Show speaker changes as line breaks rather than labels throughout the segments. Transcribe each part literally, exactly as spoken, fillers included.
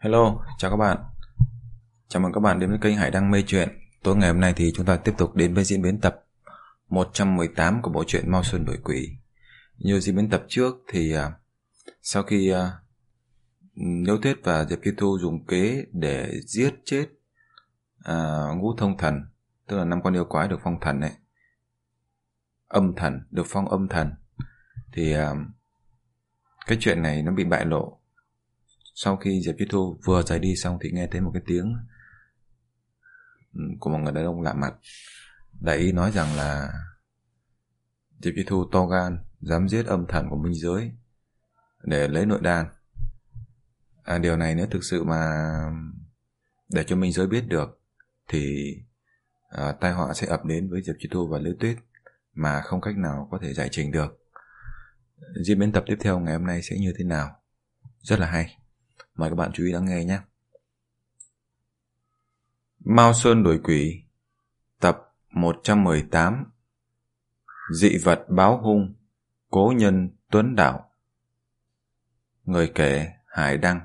Hello, chào các bạn. Chào mừng các bạn đến với kênh Hải Đăng Mê Chuyện. Tối ngày hôm nay thì chúng ta tiếp tục đến với diễn biến tập một trăm mười tám của bộ truyện Mao Sơn Đuổi Quỷ. Như diễn biến tập trước thì uh, sau khi uh, Liễu Tuyết và Diệp Chi Thu dùng kế để giết chết uh, Ngũ Thông Thần, tức là năm con yêu quái được phong thần ấy, âm thần, được phong âm thần, thì uh, cái chuyện này nó bị bại lộ. Sau khi Diệp Chi Thu vừa rời đi xong thì nghe thấy một cái tiếng của một người đàn ông lạ mặt. Đại ý nói rằng là Diệp Chi Thu to gan dám giết âm thần của minh giới để lấy nội đan. À, điều này nếu thực sự mà để cho minh giới biết được thì à, tai họa sẽ ập đến với Diệp Chi Thu và Liễu Tuyết mà không cách nào có thể giải trình được. Diễn biến tập tiếp theo ngày hôm nay sẽ như thế nào? Rất là hay. Mời các bạn chú ý lắng nghe nhé. Mao Sơn Đuổi Quỷ, tập một trăm mười tám. Dị vật báo hung, cố nhân Tuấn Đạo. Người kể Hải Đăng.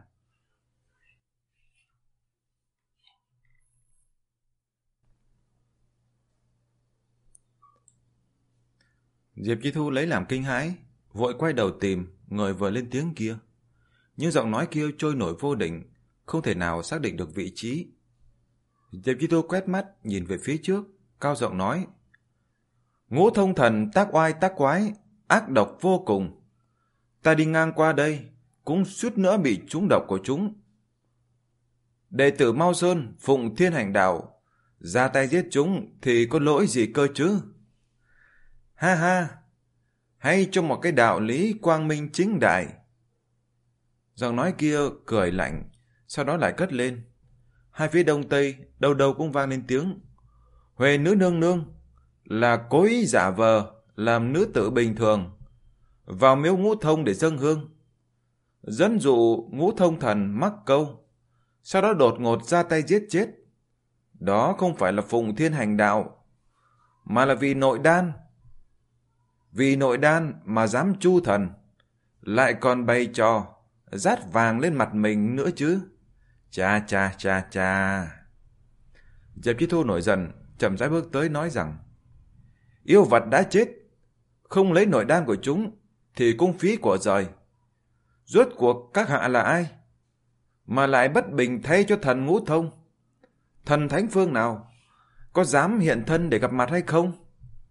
Diệp Chi Thu lấy làm kinh hãi, vội quay đầu tìm người vừa lên tiếng kia. Nhưng giọng nói kia trôi nổi vô định, không thể nào xác định được vị trí. Diệp Chi Thu quét mắt nhìn về phía trước, cao giọng nói: Ngũ Thông Thần tác oai tác quái, ác độc vô cùng. Ta đi ngang qua đây cũng suýt nữa bị trúng độc của chúng. Đệ tử Mao Sơn phụng thiên hành đạo, ra tay giết chúng thì có lỗi gì cơ chứ? Ha ha, hay cho một cái đạo lý quang minh chính đại. Giọng nói kia cười lạnh, sau đó lại cất lên. Hai phía đông tây đâu đâu cũng vang lên tiếng: Huệ nữ nương nương là cố ý giả vờ làm nữ tử bình thường, vào miếu Ngũ Thông để dâng hương, dẫn dụ Ngũ Thông Thần mắc câu, sau đó đột ngột ra tay giết chết. Đó không phải là phụng thiên hành đạo, mà là vì nội đan. Vì nội đan mà dám chu thần, lại còn bày trò dát vàng lên mặt mình nữa chứ. Cha cha cha cha. Diệp Chi Thu nổi giận, chậm rãi bước tới nói rằng: Yêu vật đã chết, không lấy nội đan của chúng thì cũng phí của rời. Rốt cuộc các hạ là ai mà lại bất bình thay cho thần Ngũ Thông? Thần thánh phương nào, có dám hiện thân để gặp mặt hay không?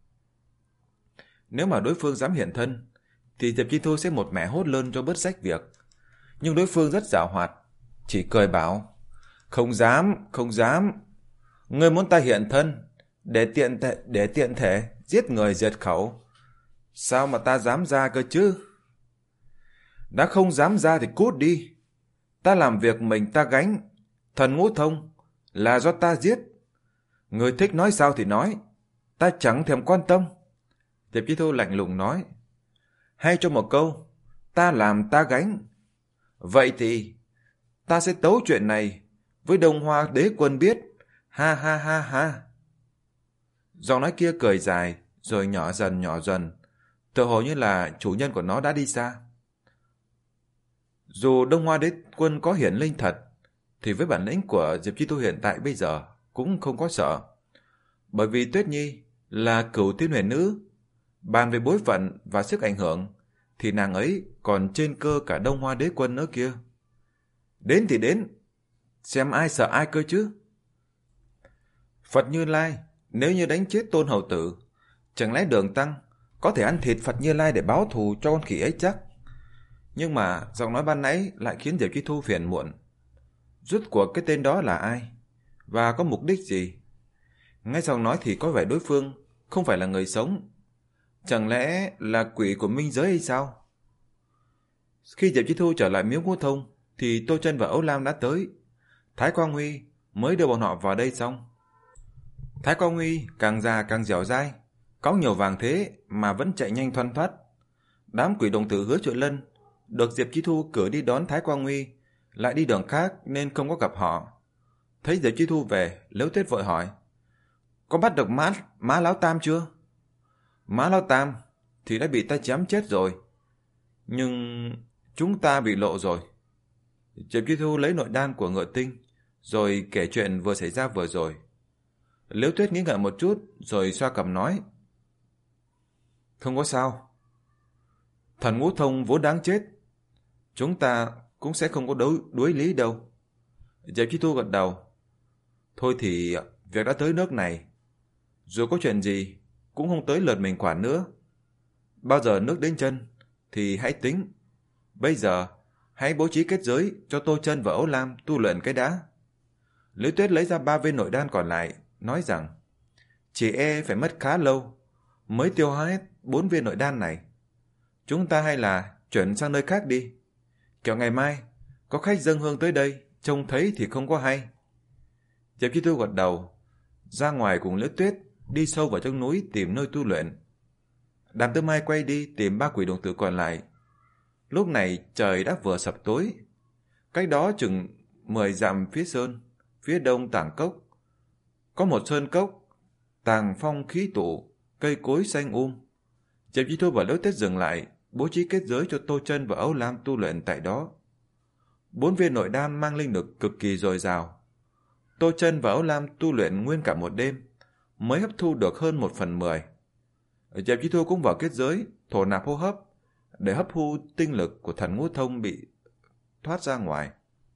Nếu mà đối phương dám hiện thân thì Diệp Chi Thu sẽ một mẻ hốt lơn cho bớt rách việc. Nhưng đối phương rất giảo hoạt, chỉ cười bảo: Không dám, không dám. Ngươi muốn ta hiện thân để tiện thể, để tiện thể giết người diệt khẩu, sao mà ta dám ra cơ chứ? Đã không dám ra thì cút đi. Ta làm việc mình ta gánh. Thần Ngũ Thông là do ta giết. Người thích nói sao thì nói, ta chẳng thèm quan tâm. Diệp Chi Thu lạnh lùng nói: Hay cho một câu, ta làm ta gánh. Vậy thì ta sẽ tấu chuyện này với Đông Hoa Đế Quân biết. Ha ha ha ha. Giọng nói kia cười dài, rồi nhỏ dần nhỏ dần, tựa hồ như là chủ nhân của nó đã đi xa. Dù Đông Hoa Đế Quân có hiển linh thật, thì với bản lĩnh của Diệp Chi Thu hiện tại bây giờ cũng không có sợ. Bởi vì Tuyết Nhi là cửu thiên huyền nữ, bàn về bối phận và sức ảnh hưởng thì nàng ấy còn trên cơ cả Đông Hoa Đế Quân nữa kia. Đến thì đến, xem ai sợ ai cơ chứ. Phật Như Lai nếu như đánh chết Tôn Hầu Tử, chẳng lẽ Đường Tăng có thể ăn thịt Phật Như Lai để báo thù cho con khỉ ấy chắc? Nhưng mà giọng nói ban nãy lại khiến Diệp Chi Thu phiền muộn. Rốt cuộc cái tên đó là ai, và có mục đích gì? Ngay giọng nói thì có vẻ đối phương không phải là người sống. Chẳng lẽ là quỷ của minh giới hay sao? Khi Diệp Chi Thu trở lại miếu Ngũ Thông thì Tô Chân và Âu Lam đã tới. Thái Quang Huy mới đưa bọn họ vào đây xong. Thái Quang Huy càng già càng dẻo dai, có nhiều vàng thế mà vẫn chạy nhanh thoăn thoắt. Đám quỷ đồng tử Hứa Truyện Lân được Diệp Chi Thu cử đi đón Thái Quang Huy lại đi đường khác nên không có gặp họ. Thấy Diệp Chi Thu về, Liễu Tuyết vội hỏi: Có bắt được má, má Lão Tam chưa? Má Lão Tam thì đã bị ta chém chết rồi, nhưng chúng ta bị lộ rồi. Diệp Chi Thu lấy nội đan của Ngựa Tinh, rồi kể chuyện vừa xảy ra vừa rồi. Liễu Tuyết nghĩ ngợi một chút, rồi xoa cằm nói: Không có sao. Thần Ngũ Thông vốn đáng chết, chúng ta cũng sẽ không có đấu, đuối lý đâu. Diệp Chi Thu gật đầu. Thôi thì việc đã tới nước này, dù có chuyện gì cũng không tới lượt mình quản nữa. Bao giờ nước đến chân thì hãy tính. Bây giờ hãy bố trí kết giới cho Tô Chân và Ấu Lam tu luyện cái đã. Liễu Tuyết lấy ra ba viên nội đan còn lại, nói rằng chỉ e phải mất khá lâu mới tiêu hóa hết bốn viên nội đan này. Chúng ta hay là chuyển sang nơi khác đi, kẻo ngày mai có khách dâng hương tới đây, trông thấy thì không có hay. Diệp Chi Thu gật đầu, ra ngoài cùng Liễu Tuyết đi sâu vào trong núi tìm nơi tu luyện. Đàm Tư Mai quay đi tìm ba quỷ đồng tử còn lại. Lúc này trời đã vừa sập tối. Cách đó chừng mười dặm phía sơn, phía đông Tảng Cốc, có một sơn cốc, tàng phong khí tụ, cây cối xanh um. Diệp Chi Thu và Liễu Tuyết dừng lại, bố trí kết giới cho Tô Chân và Ấu Lam tu luyện tại đó. Bốn viên nội đan mang linh lực cực kỳ dồi dào. Tô Chân và Ấu Lam tu luyện nguyên cả một đêm mới hấp thu được hơn một phần mười. Diệp Chi Thu cũng vào kết giới, thổ nạp hô hấp để hấp thu tinh lực của Thần Ngũ Thông bị thoát ra ngoài.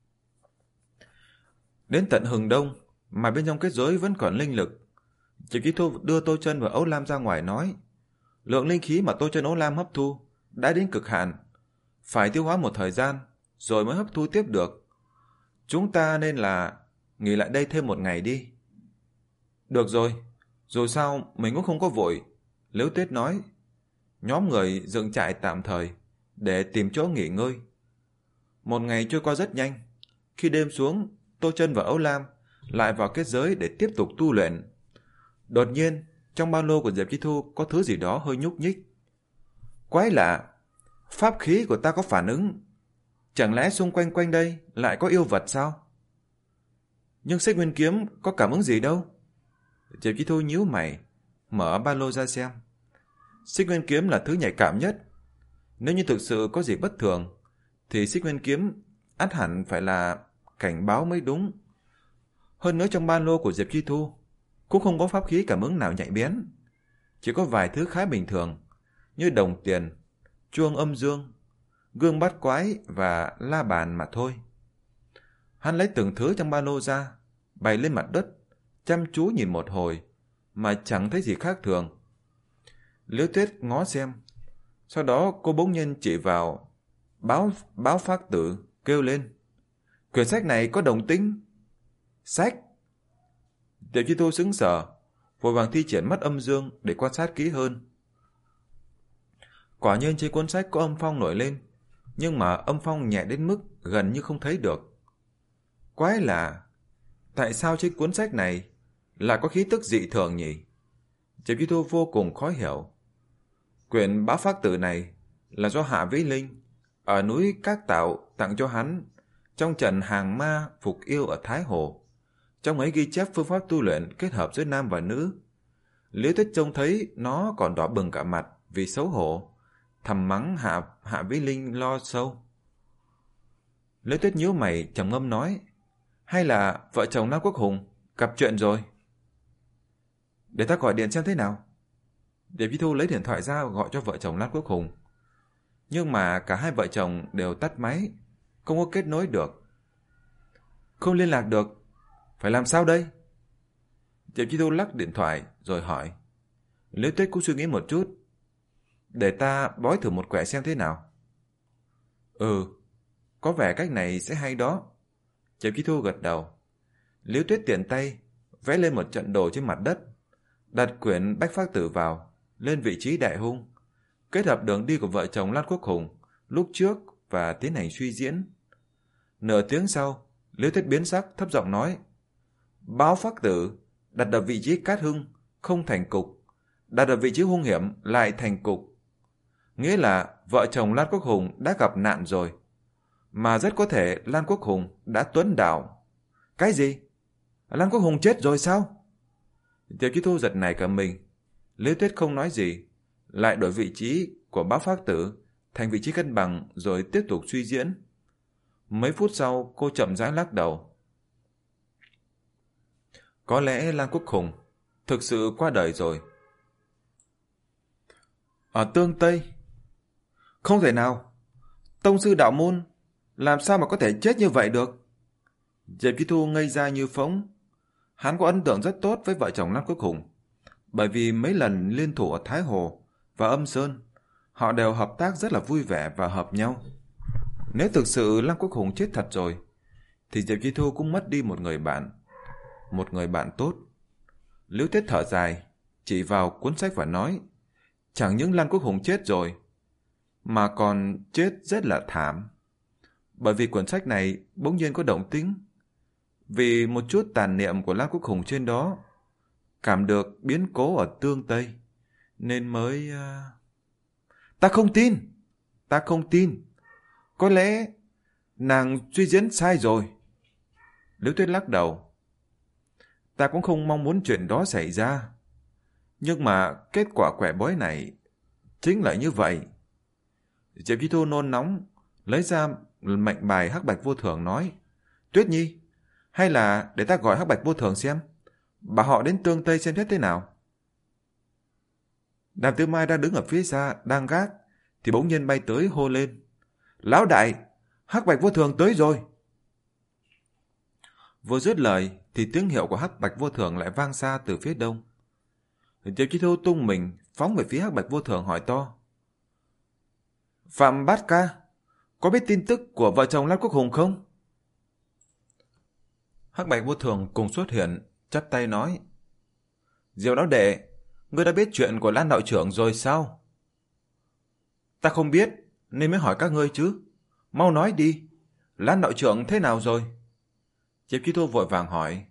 Đến tận hừng đông mà bên trong kết giới vẫn còn linh lực. Diệp Chi Thu đưa Tô Chân và Ấu Lam ra ngoài nói: Lượng linh khí mà Tô Chân Ấu Lam hấp thu đã đến cực hạn, phải tiêu hóa một thời gian rồi mới hấp thu tiếp được. Chúng ta nên là nghỉ lại đây thêm một ngày đi. Được rồi, dù sao mình cũng không có vội, Liễu Tuyết nói. Nhóm người dựng trại tạm thời để tìm chỗ nghỉ ngơi. Một ngày trôi qua rất nhanh. Khi đêm xuống, Tô Chân và Ấu Lam lại vào kết giới để tiếp tục tu luyện. Đột nhiên, trong ba lô của Diệp Chi Thu có thứ gì đó hơi nhúc nhích. Quái lạ, pháp khí của ta có phản ứng. Chẳng lẽ xung quanh quanh đây lại có yêu vật sao? Nhưng Xích Nguyên Kiếm có cảm ứng gì đâu? Diệp Chi Thu nhíu mày, mở ba lô ra xem. Xích Nguyên Kiếm là thứ nhạy cảm nhất. Nếu như thực sự có gì bất thường, thì Xích Nguyên Kiếm ắt hẳn phải là cảnh báo mới đúng. Hơn nữa trong ba lô của Diệp Chi Thu cũng không có pháp khí cảm ứng nào nhạy bén. Chỉ có vài thứ khá bình thường, như đồng tiền, chuông âm dương, gương bát quái và la bàn mà thôi. Hắn lấy từng thứ trong ba lô ra, bày lên mặt đất, chăm chú nhìn một hồi, mà chẳng thấy gì khác thường. Liễu Tuyết ngó xem, sau đó cô bỗng nhiên chỉ vào báo báo phác tử, kêu lên: Quyển sách này có đồng tính. Sách? Diệp Chi Thu sững sờ, vội vàng thi triển mắt âm dương để quan sát kỹ hơn. Quả nhiên trên cuốn sách có âm phong nổi lên, nhưng mà âm phong nhẹ đến mức gần như không thấy được. Quái lạ, tại sao trên cuốn sách này lại có khí tức dị thường nhỉ? Diệp Chi Thu vô cùng khó hiểu. Quyển báo phác tử này là do Hạ Vĩ Linh ở núi Các Tạo tặng cho hắn trong trận hàng ma phục yêu ở Thái Hồ. Trong ấy ghi chép phương pháp tu luyện kết hợp giữa nam và nữ. Liễu Tuyết trông thấy nó còn đỏ bừng cả mặt vì xấu hổ, thầm mắng Hạ Hạ Vĩ Linh lo sâu. Liễu Tuyết nhíu mày trầm ngâm nói: Hay là vợ chồng Nam Quốc Hùng gặp chuyện rồi? Để ta gọi điện xem thế nào. Diệp Chi Thu lấy điện thoại ra gọi cho vợ chồng Lan Quốc Hùng. Nhưng mà cả hai vợ chồng đều tắt máy, không có kết nối được. Không liên lạc được, phải làm sao đây? Diệp Chi Thu lắc điện thoại rồi hỏi. Liễu Tuyết cũng suy nghĩ một chút. Để ta bói thử một quẻ xem thế nào. Ừ, có vẻ cách này sẽ hay đó. Diệp Chi Thu gật đầu. Liễu Tuyết tiện tay vẽ lên một trận đồ trên mặt đất, đặt quyển bách phác tử vào lên vị trí đại hung, kết hợp đường đi của vợ chồng Lan Quốc Hùng lúc trước và tiến hành suy diễn. Nửa tiếng sau, Liễu Tuyết biến sắc thấp giọng nói: Báo phác tử đặt ở vị trí cát hưng không thành cục, đặt ở vị trí hung hiểm lại thành cục. Nghĩa là vợ chồng Lan Quốc Hùng đã gặp nạn rồi, mà rất có thể Lan Quốc Hùng đã tuấn đảo. Cái gì? Lan Quốc Hùng chết rồi sao? Diệp Chi Thu giật nảy cả mình. Liễu Tuyết không nói gì, lại đổi vị trí của báo phác tử thành vị trí cân bằng rồi tiếp tục suy diễn. Mấy phút sau cô chậm rãi lắc đầu. Có lẽ Lan Quốc Hùng thực sự qua đời rồi. Ở Tương Tây? Không thể nào. Tông sư đạo môn làm sao mà có thể chết như vậy được? Diệp Chi Thu ngây ra như phỗng. Hắn có ấn tượng rất tốt với vợ chồng Lan Quốc Hùng, bởi vì mấy lần liên thủ ở Thái Hồ và Âm Sơn, họ đều hợp tác rất là vui vẻ và hợp nhau. Nếu thực sự Lan Quốc Hùng chết thật rồi, thì Diệp Chi Thu cũng mất đi một người bạn, một người bạn tốt. Liễu Tuyết thở dài, chỉ vào cuốn sách và nói, chẳng những Lan Quốc Hùng chết rồi, mà còn chết rất là thảm. Bởi vì cuốn sách này bỗng nhiên có động tĩnh, vì một chút tàn niệm của Lan Quốc Hùng trên đó cảm được biến cố ở Tương Tây, nên mới... Uh... Ta không tin! Ta không tin! Có lẽ nàng suy diễn sai rồi. Liễu Tuyết lắc đầu. Ta cũng không mong muốn chuyện đó xảy ra. Nhưng mà kết quả quẻ bói này chính là như vậy. Diệp Chi Thu nôn nóng, lấy ra mệnh bài Hắc Bạch Vô Thường nói, Tuyết Nhi, hay là để ta gọi Hắc Bạch Vô Thường xem, bảo họ đến Tương Tây xem xét thế nào. Đàm Tư Mai đang đứng ở phía xa, đang gác, thì bỗng nhiên bay tới hô lên, Lão đại, Hắc Bạch Vô Thường tới rồi. Vừa dứt lời thì tiếng hiệu của Hắc Bạch Vô Thường lại vang xa từ phía đông. Diệp Chi Thu tung mình phóng về phía Hắc Bạch Vô Thường hỏi to, Phạm Bát Ca, có biết tin tức của vợ chồng Lan Quốc Hùng không? Hắc Bạch Vô Thường cùng xuất hiện, chắp tay nói, Diệu Lão đệ, ngươi đã biết chuyện của Lan đạo trưởng rồi sao? Ta không biết, nên mới hỏi các ngươi chứ. Mau nói đi, Lan đạo trưởng thế nào rồi? Diệp Chi Thu vội vàng hỏi.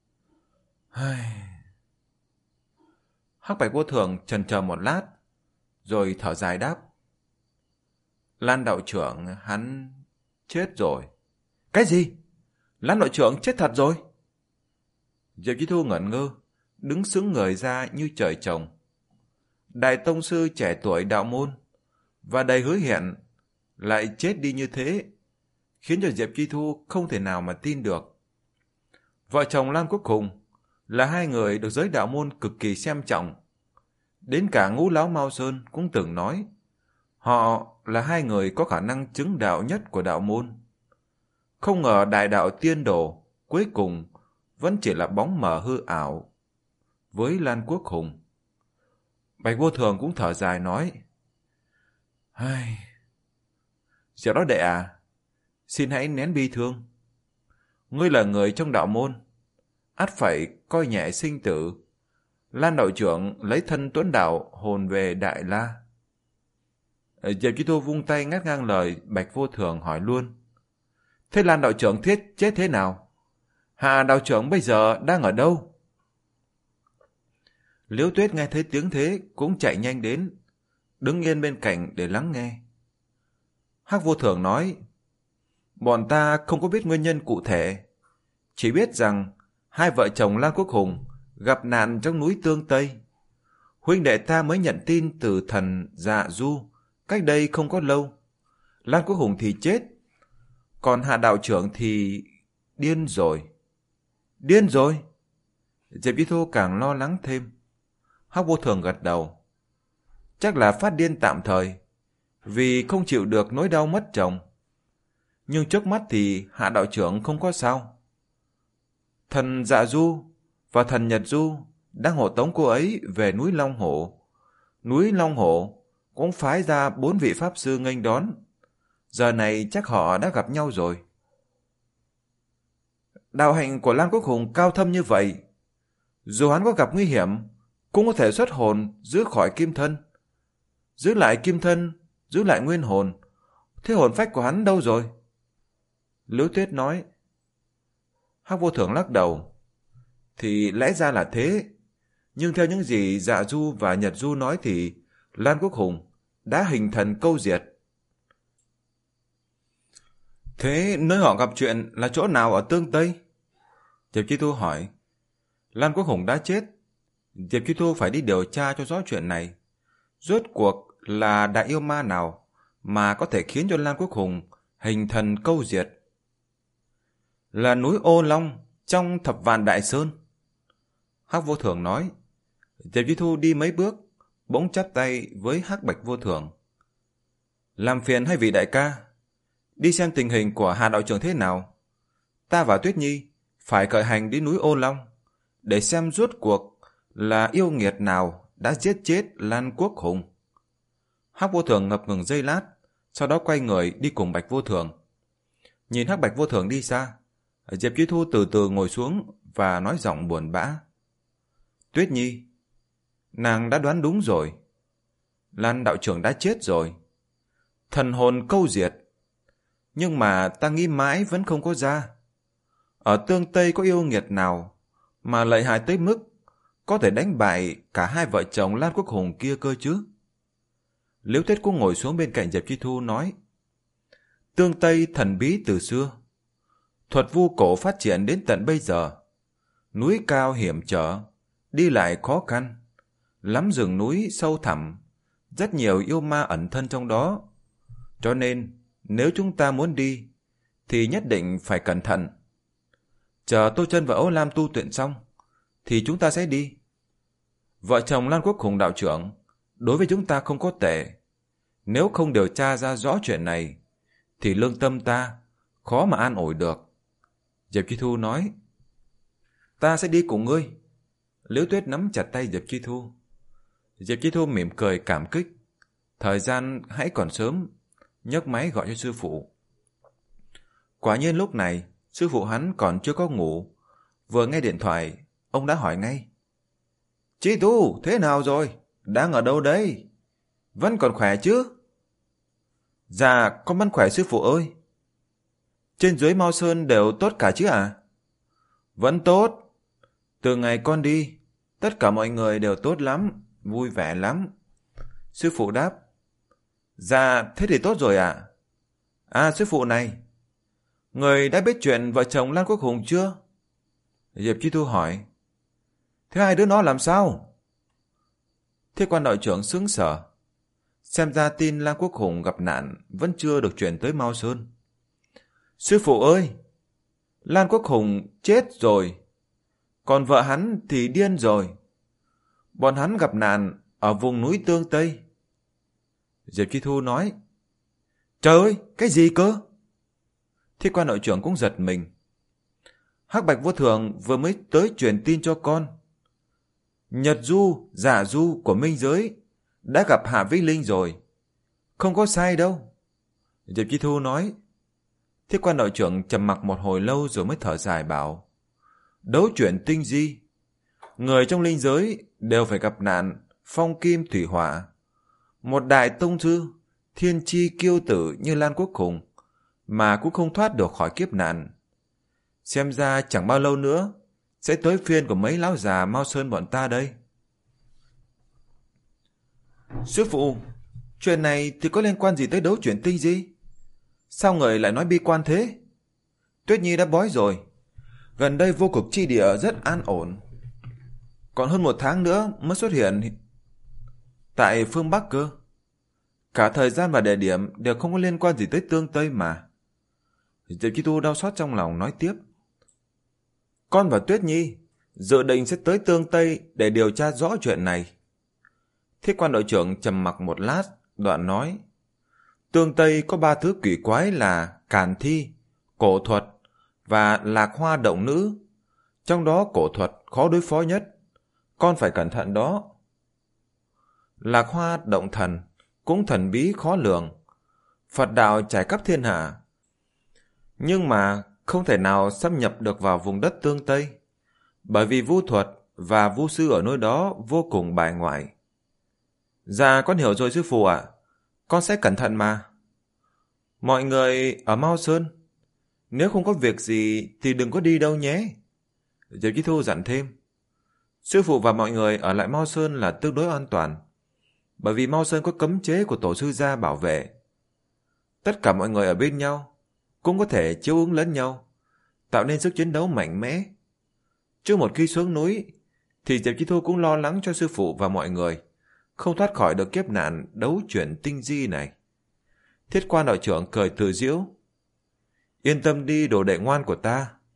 Hắc Bạch Vô Thường chần chờ một lát, rồi thở dài đáp, Lan đạo trưởng hắn chết rồi. Cái gì? Lan đạo trưởng chết thật rồi? Diệp Chi Thu ngẩn ngơ, đứng sững người ra như trời trồng. Đại tông sư trẻ tuổi đạo môn và đầy hứa hẹn lại chết đi như thế, khiến cho Diệp Chi Thu không thể nào mà tin được. Vợ chồng Lan Quốc Hùng là hai người được giới đạo môn cực kỳ xem trọng. Đến cả Ngũ Lão Mao Sơn cũng từng nói họ là hai người có khả năng chứng đạo nhất của đạo môn. Không ngờ đại đạo tiên đồ cuối cùng vẫn chỉ là bóng mờ hư ảo với Lan Quốc Hùng. Bạch Vô Thường cũng thở dài nói, Ai... Diệu Đó đệ à, xin hãy nén bi thương. Ngươi là người trong đạo môn, ắt phải coi nhẹ sinh tử. Lan đạo trưởng lấy thân tuấn đạo hồn về Đại La. Diệp Chi Thu vung tay ngắt ngang lời Bạch Vô Thường hỏi luôn, Thế Lan đạo trưởng thiết chết thế nào? Hạ đạo trưởng bây giờ đang ở đâu? Liễu Tuyết nghe thấy tiếng thế cũng chạy nhanh đến, đứng yên bên cạnh để lắng nghe. Hắc Vô Thường nói, bọn ta không có biết nguyên nhân cụ thể, chỉ biết rằng hai vợ chồng Lan Quốc Hùng gặp nạn trong núi Tương Tây. Huynh đệ ta mới nhận tin từ thần Dạ Du cách đây không có lâu. Lan Quốc Hùng thì chết, còn Hạ đạo trưởng thì điên rồi. Điên rồi? Diệp Chi Thu càng lo lắng thêm. Hắc Vô Thường gật đầu. Chắc là phát điên tạm thời, vì không chịu được nỗi đau mất chồng. Nhưng trước mắt thì Hạ đạo trưởng không có sao. Thần Dạ Du và thần Nhật Du đang hộ tống cô ấy về núi Long Hổ. Núi Long Hổ cũng phái ra bốn vị pháp sư nghênh đón. Giờ này chắc họ đã gặp nhau rồi. Đạo hạnh của Lan Quốc Hùng cao thâm như vậy, dù hắn có gặp nguy hiểm cũng có thể xuất hồn giữ khỏi kim thân. Giữ lại kim thân, giữ lại nguyên hồn, thế hồn phách của hắn đâu rồi? Liễu Tuyết nói. Hắc Vô Thường lắc đầu. Thì lẽ ra là thế, nhưng theo những gì Dạ Du và Nhật Du nói thì Lan Quốc Hùng đã hình thần câu diệt. Thế nơi họ gặp chuyện là chỗ nào ở Tương Tây? Diệp Chi Thu hỏi. Lan Quốc Hùng đã chết, Diệp Chi Thu phải đi điều tra cho rõ chuyện này. Rốt cuộc là đại yêu ma nào mà có thể khiến cho Lan Quốc Hùng hình thần câu diệt? Là núi Ô Long trong Thập Vạn Đại Sơn. Hắc Vô Thường nói. Diệp Chi Thu đi mấy bước, bỗng chắp tay với Hắc Bạch Vô Thường. Làm phiền hai vị đại ca, đi xem tình hình của Hà đạo trưởng thế nào. Ta và Tuyết Nhi phải khởi hành đến núi Ô Long để xem rốt cuộc là yêu nghiệt nào đã giết chết Lan Quốc Hùng. Hắc Vô Thường ngập ngừng giây lát, sau đó quay người đi cùng Bạch Vô Thường. Nhìn Hắc Bạch Vô Thường đi xa, Diệp Chi Thu từ từ ngồi xuống và nói giọng buồn bã. Tuyết Nhi, nàng đã đoán đúng rồi. Lan đạo trưởng đã chết rồi. Thần hồn câu diệt. Nhưng mà ta nghĩ mãi vẫn không có ra. Ở Tương Tây có yêu nghiệt nào mà lợi hại tới mức có thể đánh bại cả hai vợ chồng Lan Quốc Hùng kia cơ chứ? Liễu Tuyết cũng ngồi xuống bên cạnh Diệp Chi Thu nói. Tương Tây thần bí từ xưa. Thuật vu cổ phát triển đến tận bây giờ. Núi cao hiểm trở, đi lại khó khăn. Lắm rừng núi sâu thẳm, rất nhiều yêu ma ẩn thân trong đó. Cho nên, nếu chúng ta muốn đi, thì nhất định phải cẩn thận. Chờ Tô Chân và Âu Lam tu luyện xong, thì chúng ta sẽ đi. Vợ chồng Lan Quốc Hùng đạo trưởng, đối với chúng ta không có tệ. Nếu không điều tra ra rõ chuyện này, thì lương tâm ta khó mà an ủi được. Diệp Chi Thu nói. Ta sẽ đi cùng ngươi. Liễu Tuyết nắm chặt tay Diệp Chi Thu. Diệp Chi Thu mỉm cười cảm kích. Thời gian hãy còn sớm, nhấc máy gọi cho sư phụ. Quả nhiên lúc này, sư phụ hắn còn chưa có ngủ. Vừa nghe điện thoại, ông đã hỏi ngay. Chi Thu, thế nào rồi? Đang ở đâu đấy? Vẫn còn khỏe chứ? Dạ, con vẫn khỏe sư phụ ơi. Trên dưới Mao Sơn đều tốt cả chứ à? Vẫn tốt. Từ ngày con đi, tất cả mọi người đều tốt lắm, vui vẻ lắm. Sư phụ đáp. Dạ, thế thì tốt rồi ạ. À? à, sư phụ này, người đã biết chuyện vợ chồng Lan Quốc Hùng chưa? Diệp Chi Thu hỏi. Thế hai đứa nó làm sao? Thế quan đạo trưởng sững sờ. Xem ra tin Lan Quốc Hùng gặp nạn vẫn chưa được truyền tới Mao Sơn. Sư phụ ơi, Lan Quốc Hùng chết rồi, còn vợ hắn thì điên rồi. Bọn hắn gặp nạn ở vùng núi Tương Tây. Diệp Chi Thu nói. Trời ơi, cái gì cơ? Thế quan nội trưởng cũng giật mình. Hắc Bạch Vô Thường vừa mới tới truyền tin cho con. Nhật Du, Giả Du của Minh Giới đã gặp Hạ Vĩnh Linh rồi. Không có sai đâu. Diệp Chi Thu nói. Thế quan nội trưởng trầm mặc một hồi lâu rồi mới thở dài bảo. Đấu chuyển tinh di. Người trong linh giới đều phải gặp nạn phong kim thủy hỏa. Một đại tông sư, thiên chi kiêu tử như Lan Quốc Hùng mà cũng không thoát được khỏi kiếp nạn. Xem ra chẳng bao lâu nữa sẽ tới phiên của mấy lão già Mao Sơn bọn ta đây. Sư phụ, chuyện này thì có liên quan gì tới đấu chuyển tinh di? Sao người lại nói bi quan thế? Tuyết Nhi đã bói rồi. Gần đây vô cực chi địa rất an ổn. Còn hơn một tháng nữa mới xuất hiện tại phương Bắc cơ. Cả thời gian và địa điểm đều không có liên quan gì tới Tương Tây mà. Diệp Chi Tu đau xót trong lòng nói tiếp. Con và Tuyết Nhi dự định sẽ tới Tương Tây để điều tra rõ chuyện này. Thế quan đội trưởng trầm mặc một lát, đoạn nói. Tương Tây có ba thứ quỷ quái là càn thi, cổ thuật và lạc hoa động nữ. Trong đó cổ thuật khó đối phó nhất. Con phải cẩn thận đó. Lạc hoa động thần cũng thần bí khó lường. Phật đạo trải khắp thiên hạ. Nhưng mà không thể nào xâm nhập được vào vùng đất Tương Tây. Bởi vì vu thuật và vu sư ở nơi đó vô cùng bài ngoại. Dạ con hiểu rồi sư phụ ạ. Con sẽ cẩn thận mà. Mọi người ở Mao Sơn, nếu không có việc gì thì đừng có đi đâu nhé. Diệp Chi Thu dặn thêm. Sư phụ và mọi người ở lại Mao Sơn là tương đối an toàn. Bởi vì Mao Sơn có cấm chế của tổ sư gia bảo vệ. Tất cả mọi người ở bên nhau cũng có thể chiếu ứng lẫn nhau, tạo nên sức chiến đấu mạnh mẽ. Trước một khi xuống núi thì Diệp Chi Thu cũng lo lắng cho sư phụ và mọi người không thoát khỏi được kiếp nạn đấu chuyển tinh di này. Thiết quan đội trưởng cười tự giễu. Yên tâm đi đồ đệ ngoan của ta.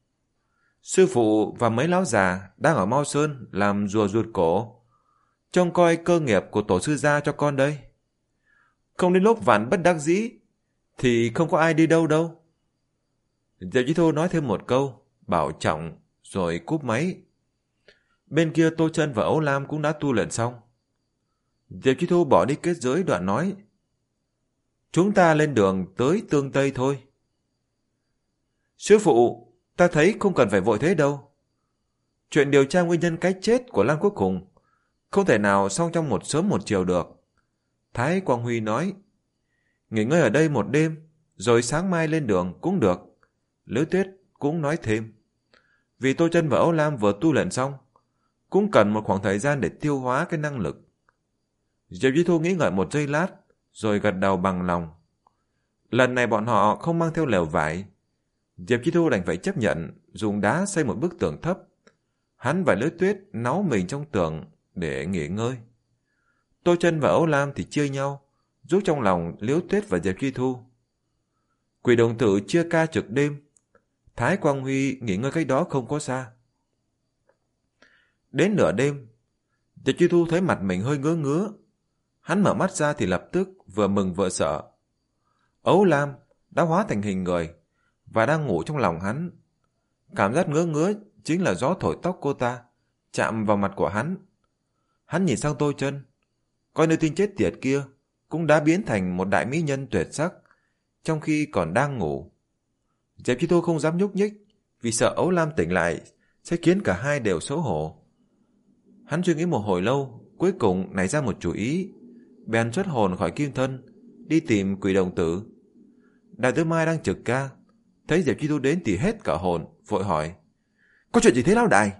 Sư phụ và mấy lão già đang ở Mao Sơn làm rùa ruột cổ, trông coi cơ nghiệp của tổ sư gia cho con đây. Không đến lúc vạn bất đắc dĩ thì không có ai đi đâu đâu. Diệp Chí Thu nói thêm một câu bảo trọng rồi cúp máy. Bên kia Tô Chân và Âu Lam cũng đã tu luyện xong. Diệp Chí Thu bỏ đi kết giới, đoạn nói: chúng ta lên đường tới Tương Tây thôi. Sư phụ, ta thấy không cần phải vội thế đâu. Chuyện điều tra nguyên nhân cái chết của Lan Quốc Hùng không thể nào xong trong một sớm một chiều được. Thái Quang Huy nói: nghỉ ngơi ở đây một đêm, rồi sáng mai lên đường cũng được. Liễu Tuyết cũng nói thêm: vì Tô Chân và Âu Lam vừa tu luyện xong, cũng cần một khoảng thời gian để tiêu hóa cái năng lực. Diệp Chí Thu nghĩ ngợi một giây lát, rồi gật đầu bằng lòng. Lần này bọn họ không mang theo lều vải. Diệp Chí Thu đành phải chấp nhận dùng đá xây một bức tường thấp. Hắn và Liễu Tuyết náu mình trong tường để nghỉ ngơi. Tô Chân và Âu Lam thì chia nhau, giúp trong lòng Liễu Tuyết và Diệp Chí Thu. Quỷ đồng tử chia ca trực đêm. Thái Quang Huy nghỉ ngơi cách đó không có xa. Đến nửa đêm, Diệp Chí Thu thấy mặt mình hơi ngứa ngứa. Hắn mở mắt ra thì lập tức vừa mừng vừa sợ. Âu Lam đã hóa thành hình người và đang ngủ trong lòng hắn. Cảm giác ngứa ngứa chính là gió thổi tóc cô ta chạm vào mặt của hắn. Hắn nhìn sang Tô Chân, coi nữ tinh chết tiệt kia cũng đã biến thành một đại mỹ nhân tuyệt sắc, trong khi còn đang ngủ. Diệp Chí Thu không dám nhúc nhích, vì sợ Âu Lam tỉnh lại sẽ khiến cả hai đều xấu hổ. Hắn suy nghĩ một hồi lâu, cuối cùng nảy ra một chủ ý, bèn xuất hồn khỏi kim thân, đi tìm quỷ đồng tử. Đào Tư Mai đang trực ca, thấy Diệp Chí Thu đến thì hết cả hồn, vội hỏi: có chuyện gì thế lão đại?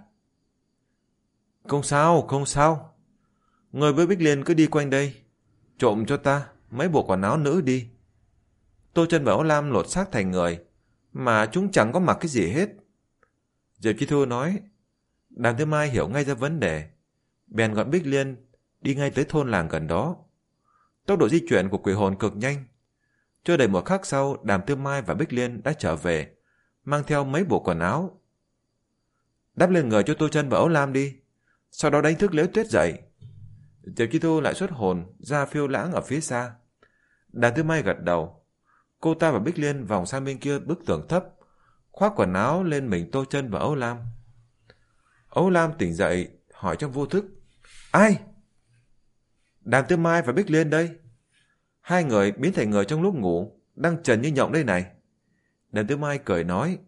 Không sao, không sao. Người với Bích Liên cứ đi quanh đây, trộm cho ta mấy bộ quần áo nữ đi. Tô Chân và Âu Lam lột xác thành người, mà chúng chẳng có mặc cái gì hết. Diệp Chí Thu nói. Đàm Tư Mai hiểu ngay ra vấn đề, bèn gọi Bích Liên đi ngay tới thôn làng gần đó. Tốc độ di chuyển của quỷ hồn cực nhanh. Chưa đầy một khắc sau, Đàm Tư Mai và Bích Liên đã trở về, mang theo mấy bộ quần áo. Đắp lên người cho Tô Chân và Âu Lam đi, sau đó đánh thức Liễu Tuyết dậy. Diệp Chí Thu lại xuất hồn ra phiêu lãng ở phía xa. Đàm Tư Mai gật đầu. Cô ta và Bích Liên vòng sang bên kia bức tường thấp, khoác quần áo lên mình Tô Chân và Âu Lam. Âu Lam tỉnh dậy, hỏi trong vô thức: ai? Đàm Tư Mai và Bích Liên đây. Hai người biến thành người trong lúc ngủ, đang trần như nhộng đây này. Đàm Tư Mai cười nói: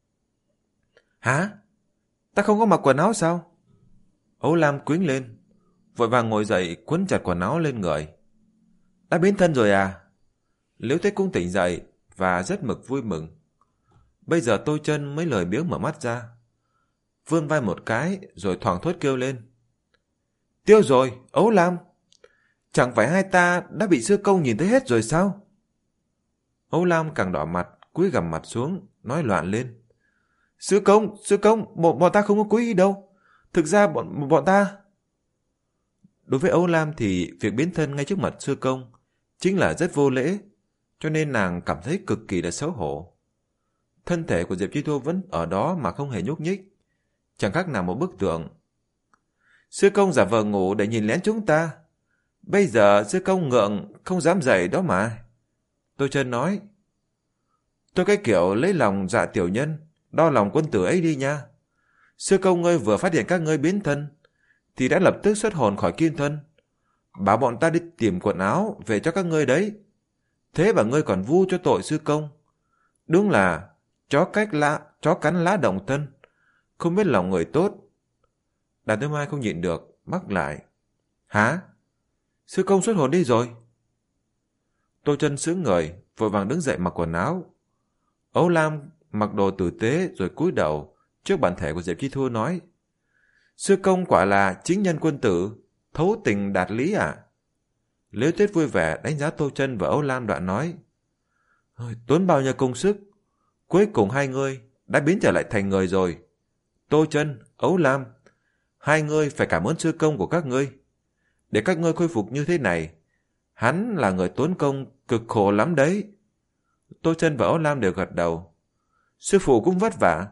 hả? Ta không có mặc quần áo sao? Âu Lam quýnh lên, vội vàng ngồi dậy quấn chặt quần áo lên người. Đã biến thân rồi à? Liễu Tuyết cũng tỉnh dậy và rất mực vui mừng. Bây giờ Tô Chân mới lười biếng mở mắt ra, vươn vai một cái rồi thoảng thốt kêu lên: tiêu rồi, Âu Lam. Chẳng phải hai ta đã bị sư công nhìn thấy hết rồi sao? Âu Lam càng đỏ mặt, cúi gằm mặt xuống, nói loạn lên: sư công, sư công, bọn, bọn ta không có cúi gì đâu. Thực ra bọn, bọn ta... Đối với Âu Lam thì việc biến thân ngay trước mặt sư công chính là rất vô lễ, cho nên nàng cảm thấy cực kỳ là xấu hổ. Thân thể của Diệp Chí Thu vẫn ở đó mà không hề nhúc nhích, chẳng khác nào một bức tượng. Sư công giả vờ ngủ để nhìn lén chúng ta. Bây giờ sư công ngượng không dám dậy đó mà. Tô Chân nói: tôi cái kiểu lấy lòng dạ tiểu nhân, đo lòng quân tử ấy đi nha. Sư công ngươi vừa phát hiện các ngươi biến thân thì đã lập tức xuất hồn khỏi kim thân, bảo bọn ta đi tìm quần áo về cho các ngươi đấy. Thế mà ngươi còn vu cho tội sư công. Đúng là chó cách lá, chó cắn lá động thân, không biết lòng người tốt. Đàn Tư Mai không nhịn được, mắc lại: hả? Sư công xuất hồn đi rồi? Tô Chân sững người, vội vàng đứng dậy mặc quần áo. Âu Lam mặc đồ tử tế rồi cúi đầu trước bản thể của Diệp Chí Thu nói: sư công quả là chính nhân quân tử, thấu tình đạt lý à? Liễu Tuyết vui vẻ đánh giá Tô Chân và Âu Lam, đoạn nói: tốn bao nhiêu công sức, cuối cùng hai ngươi đã biến trở lại thành người rồi. Tô Chân, Âu Lam, hai ngươi phải cảm ơn sư công của các ngươi. Để các ngươi khôi phục như thế này, hắn là người tốn công cực khổ lắm đấy. Tô Chân và Âu Lam đều gật đầu. Sư phụ cũng vất vả,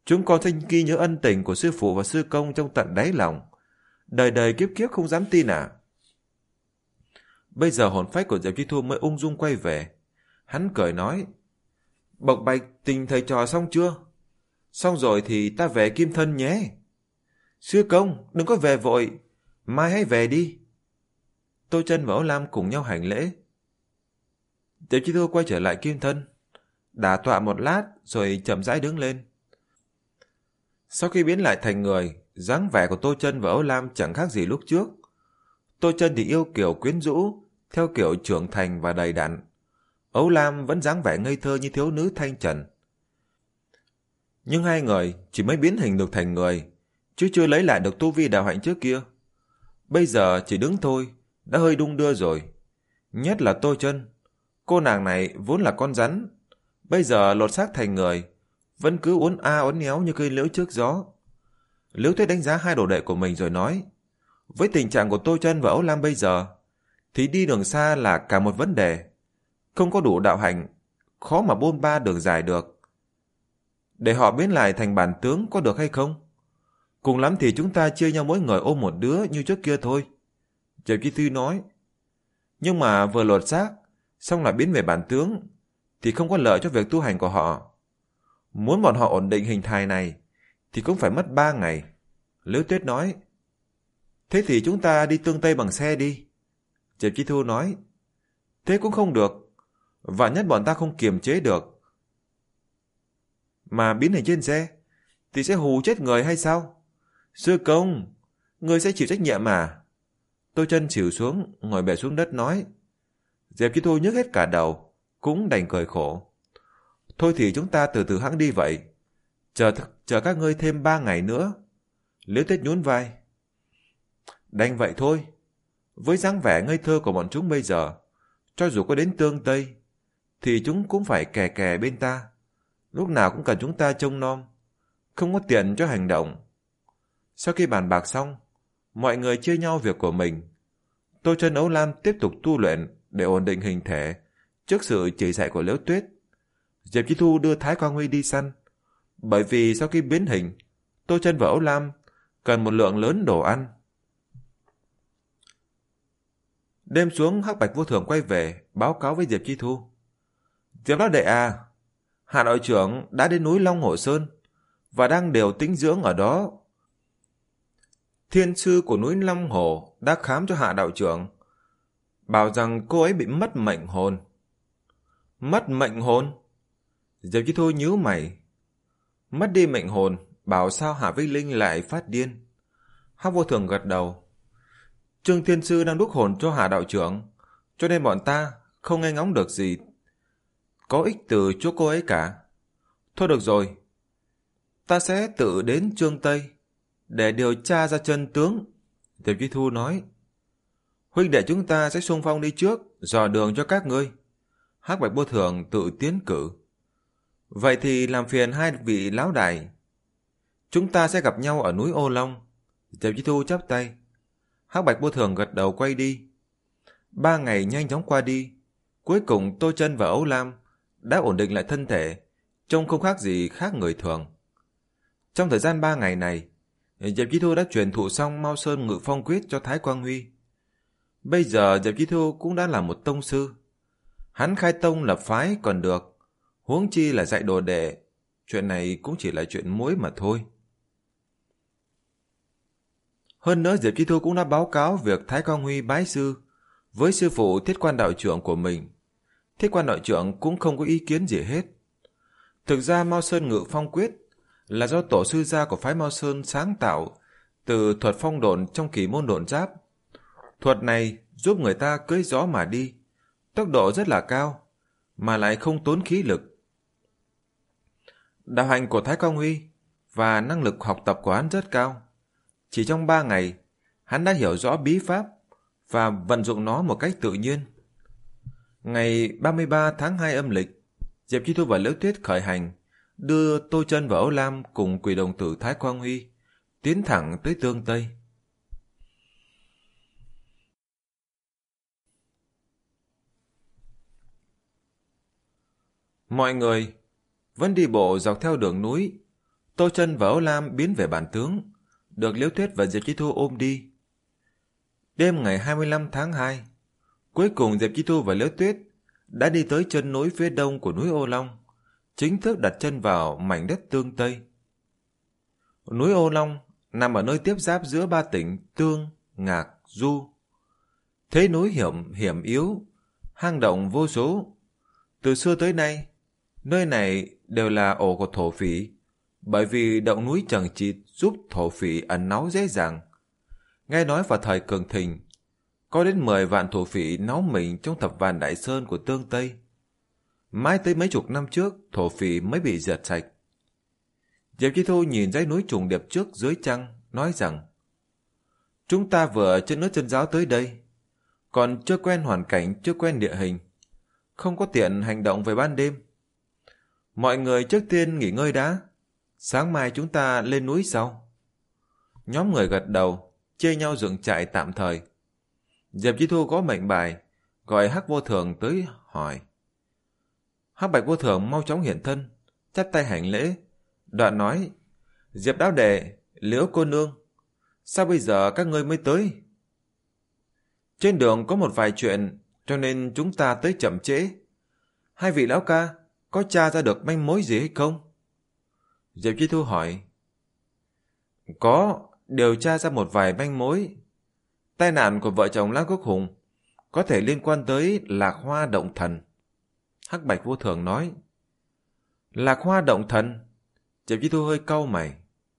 Chúng con sẽ ghi nhớ ân tình của sư phụ và sư công trong tận đáy lòng. Đời đời kiếp kiếp không dám tin à. Bây giờ hồn phách của Diệp Chi Thu mới ung dung quay về. Hắn cười nói, bộc bạch tình thầy trò xong chưa? Xong rồi thì ta về Kim Thân nhé. Sư công, đừng có về vội, mai hãy về đi. Tô Chân và Âu Lam cùng nhau hành lễ. Diệp Chi Thu quay trở lại Kim Thân, đả tọa một lát rồi chậm rãi đứng lên. Sau khi biến lại thành người, dáng vẻ của Tô Chân và Âu Lam chẳng khác gì lúc trước. Tô Chân thì yêu kiều quyến rũ, theo kiểu trưởng thành và đầy đặn. Âu Lam vẫn dáng vẻ ngây thơ như thiếu nữ thanh trần. Nhưng hai người chỉ mới biến hình được thành người, chứ chưa lấy lại được tu vi đạo hạnh trước kia. Bây giờ chỉ đứng thôi, đã hơi đung đưa rồi. Nhất là Tô Chân, cô nàng này vốn là con rắn, bây giờ lột xác thành người, vẫn cứ uốn a uốn éo như cây liễu trước gió. Liễu Tuyết đánh giá hai đồ đệ của mình rồi nói, với tình trạng của Tô Chân và Âu Lam bây giờ, thì đi đường xa là cả một vấn đề. Không có đủ đạo hạnh, khó mà bôn ba đường dài được. Để họ biến lại thành bản tướng có được hay không? Cùng lắm thì chúng ta chia nhau mỗi người ôm một đứa như trước kia thôi. Diệp Chi Thư nói. Nhưng mà vừa lột xác, xong là biến về bản tướng, thì không có lợi cho việc tu hành của họ. Muốn bọn họ ổn định hình thái này, thì cũng phải mất ba ngày. Liễu Tuyết nói. Thế thì chúng ta đi Tương Tây bằng xe đi. Diệp Chi Thu nói. Thế cũng không được. Vạn nhất bọn ta không kiềm chế được. Mà biến hình trên xe, thì sẽ hù chết người hay sao? Sư công, người sẽ chịu trách nhiệm mà. Tô Chân chịu xuống, ngồi bệt xuống đất nói. Diệp Chi Thu nhức hết cả đầu, cũng đành cười khổ. Thôi thì chúng ta từ từ hãng đi vậy. Chờ, chờ các ngươi thêm ba ngày nữa. Liễu Tuyết nhún vai. Đành vậy thôi. Với dáng vẻ ngây thơ của bọn chúng bây giờ, cho dù có đến Tương Tây, thì chúng cũng phải kè kè bên ta. Lúc nào cũng cần chúng ta trông nom, không có tiền cho hành động. Sau khi bàn bạc xong, mọi người chia nhau việc của mình. Tô Chân Âu Lam tiếp tục tu luyện để ổn định hình thể trước sự chỉ dạy của Liễu Tuyết. Diệp Chi Thu đưa Thái Quang Huy đi săn, bởi vì sau khi biến hình, Tô Chân và Âu Lam cần một lượng lớn đồ ăn. Đêm xuống, Hắc Bạch Vô Thường quay về báo cáo với Diệp Chi Thu. Diệp lão đệ à, Hạ đội trưởng đã đến núi Long Hổ Sơn và đang điều tĩnh dưỡng ở đó. Thiên sư của núi Long Hổ đã khám cho Hạ đạo trưởng, bảo rằng cô ấy bị mất mệnh hồn. Mất mệnh hồn? Diệp Chi Thu nhíu mày. Mất đi mệnh hồn, bảo sao Hạ Vinh Linh lại phát điên? Hắc Vô Thường gật đầu. Trương Thiên sư đang đúc hồn cho Hạ đạo trưởng, cho nên bọn ta không nghe ngóng được gì có ích từ chỗ cô ấy cả. Thôi được rồi, ta sẽ tự đến Trương Tây để điều tra ra chân tướng. Diệp Chi Thu nói. Huynh đệ chúng ta sẽ xung phong đi trước, dò đường cho các ngươi. Hắc Bạch Vô Thường tự tiến cử. Vậy thì làm phiền hai vị lão đại. Chúng ta sẽ gặp nhau ở núi Ô Long. Diệp Chi Thu chắp tay. Hắc Bạch Vô Thường gật đầu quay đi. Ba ngày nhanh chóng qua đi. Cuối cùng Tô Chân và Âu Lam đã ổn định lại thân thể, trông không khác gì khác người thường. Trong thời gian ba ngày này, Diệp Chi Thu đã truyền thụ xong Mao Sơn Ngự Phong Quyết cho Thái Quang Huy. Bây giờ Diệp Chi Thu cũng đã là một tông sư. Hắn khai tông lập phái còn được, huống chi là dạy đồ đệ. Chuyện này cũng chỉ là chuyện muối mà thôi. Hơn nữa Diệp Chi Thu cũng đã báo cáo việc Thái Quang Huy bái sư với sư phụ Thiết Quan đạo trưởng của mình. Thiết Quan đạo trưởng cũng không có ý kiến gì hết. Thực ra Mao Sơn Ngự Phong Quyết là do tổ sư gia của phái Mao Sơn sáng tạo từ thuật phong độn trong kỳ môn độn giáp. Thuật này giúp người ta cưỡi gió mà đi, tốc độ rất là cao, mà lại không tốn khí lực. Đạo hạnh của Thái Quang Huy và năng lực học tập của hắn rất cao. Chỉ trong ba ngày, hắn đã hiểu rõ bí pháp và vận dụng nó một cách tự nhiên. Ngày ba mươi ba tháng hai âm lịch, Diệp Chi Thu và Liễu Tuyết khởi hành, đưa Tô Chân và Âu Lam cùng Quỷ Đồng Tử Thái Quang Huy tiến thẳng tới Tương Tây. Mọi người vẫn đi bộ dọc theo đường núi. Tô Chân và Âu Lam biến về bản tướng, được Liễu Tuyết và Diệp Chi Thu ôm đi. Đêm ngày hai mươi lăm tháng hai, cuối cùng Diệp Chi Thu và Liễu Tuyết đã đi tới chân núi phía đông của núi Ô Long, chính thức đặt chân vào mảnh đất Tương Tây. Núi Ô Long nằm ở nơi tiếp giáp giữa ba tỉnh Tương, Ngạc, Du. Thế núi hiểm hiểm yếu, hang động vô số. Từ xưa tới nay, nơi này đều là ổ của thổ phỉ, bởi vì động núi chằng chịt giúp thổ phỉ ẩn náu dễ dàng. Nghe nói vào thời cường thịnh, có đến mười vạn thổ phỉ náu mình trong thập vạn đại sơn của Tương Tây. Mãi tới mấy chục năm trước, thổ phỉ mới bị diệt sạch. Diệp Chi Thu nhìn dãy núi trùng điệp trước dưới trăng, nói rằng: chúng ta vừa chân nước chân giáo tới đây, còn chưa quen hoàn cảnh, chưa quen địa hình, không có tiện hành động về ban đêm. Mọi người trước tiên nghỉ ngơi đã, sáng mai chúng ta lên núi sau. Nhóm người gật đầu, chia nhau dựng trại tạm thời. Diệp Chi Thu có mệnh bài, gọi Hắc Vô Thường tới hỏi. Hắc Bạch Vô Thường mau chóng hiện thân, chắp tay hành lễ, đoạn nói: Diệp Đáo Đệ, Liễu cô nương, sao bây giờ các ngươi mới tới? Trên đường có một vài chuyện, cho nên chúng ta tới chậm trễ. Hai vị lão ca, có tra ra được manh mối gì hay không? Diệp Chi Thu hỏi. Có, điều tra ra một vài manh mối. Tai nạn của vợ chồng Lam Quốc Hùng có thể liên quan tới Lạc Hoa Động Thần. Hắc Bạch Vô Thường nói. Lạc Hoa Động Thần? Diệp Chi Thu hơi cau mày.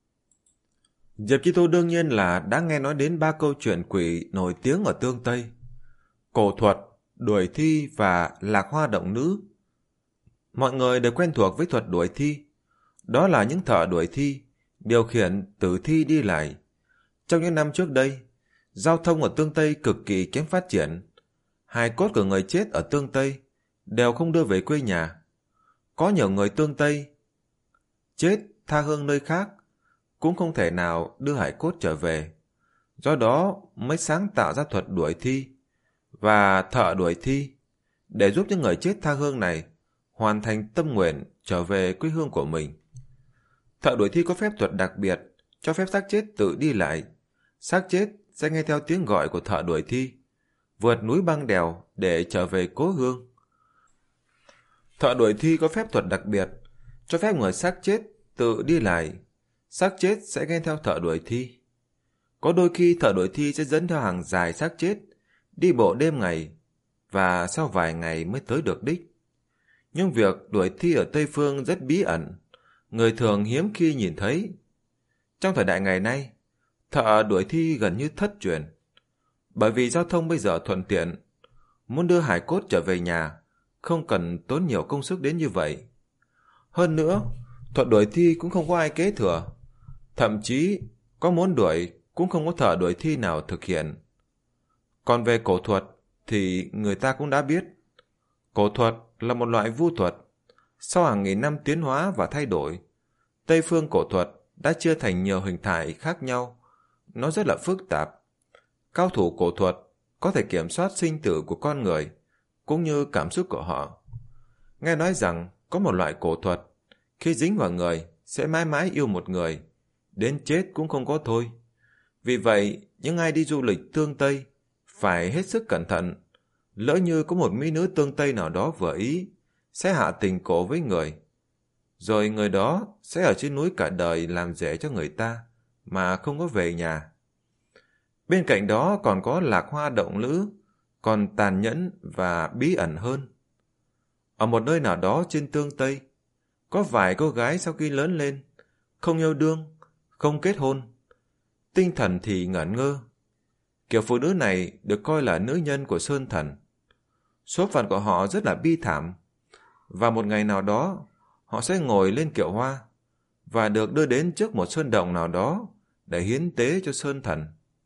Diệp Chi Thu đương nhiên là đã nghe nói đến ba câu chuyện quỷ nổi tiếng ở Tương Tây: Cổ Thuật, Đuổi Thi và Lạc Hoa Động Nữ. Mọi người đều quen thuộc với thuật đuổi thi. Đó là những thợ đuổi thi, điều khiển tử thi đi lại. Trong những năm trước đây, giao thông ở Tương Tây cực kỳ kém phát triển. Hài cốt của người chết ở Tương Tây đều không đưa về quê nhà. Có nhiều người Tương Tây chết tha hương nơi khác, cũng không thể nào đưa hài cốt trở về. Do đó mới sáng tạo ra thuật đuổi thi và thợ đuổi thi, để giúp những người chết tha hương này hoàn thành tâm nguyện trở về quê hương của mình. Thợ đuổi thi có phép thuật đặc biệt, cho phép xác chết tự đi lại. Xác chết sẽ nghe theo tiếng gọi của thợ đuổi thi, vượt núi băng đèo để trở về cố hương. Thợ đuổi thi có phép thuật đặc biệt, cho phép người xác chết tự đi lại. Xác chết sẽ nghe theo thợ đuổi thi. Có đôi khi thợ đuổi thi sẽ dẫn theo hàng dài xác chết, đi bộ đêm ngày, và sau vài ngày mới tới được đích. Nhưng việc đuổi thi ở Tây Phương rất bí ẩn, người thường hiếm khi nhìn thấy. Trong thời đại ngày nay, thợ đuổi thi gần như thất truyền. Bởi vì giao thông bây giờ thuận tiện, muốn đưa hải cốt trở về nhà không cần tốn nhiều công sức đến như vậy. Hơn nữa, thuật đuổi thi cũng không có ai kế thừa. Thậm chí, có muốn đuổi cũng không có thợ đuổi thi nào thực hiện. Còn về cổ thuật thì người ta cũng đã biết. Cổ thuật là một loại vu thuật. Sau hàng nghìn năm tiến hóa và thay đổi, Tây phương cổ thuật đã chia thành nhiều hình thái khác nhau. Nó rất là phức tạp. Cao thủ cổ thuật có thể kiểm soát sinh tử của con người, cũng như cảm xúc của họ. Nghe nói rằng có một loại cổ thuật, khi dính vào người sẽ mãi mãi yêu một người, đến chết cũng không có thôi. Vì vậy, những ai đi du lịch Tương Tây phải hết sức cẩn thận. Lỡ như có một mỹ nữ Tương Tây nào đó vừa ý, sẽ hạ tình cổ với người. Rồi người đó sẽ ở trên núi cả đời làm rể cho người ta, mà không có về nhà. Bên cạnh đó còn có Lạc Hoa Động Lữ, còn tàn nhẫn và bí ẩn hơn. Ở một nơi nào đó trên Tương Tây, có vài cô gái sau khi lớn lên, không yêu đương, không kết hôn, tinh thần thì ngẩn ngơ. Kiểu phụ nữ này được coi là nữ nhân của Sơn Thần. Số phận của họ rất là bi thảm. Và một ngày nào đó, họ sẽ ngồi lên kiệu hoa và được đưa đến trước một sơn động nào đó để hiến tế cho Sơn Thần.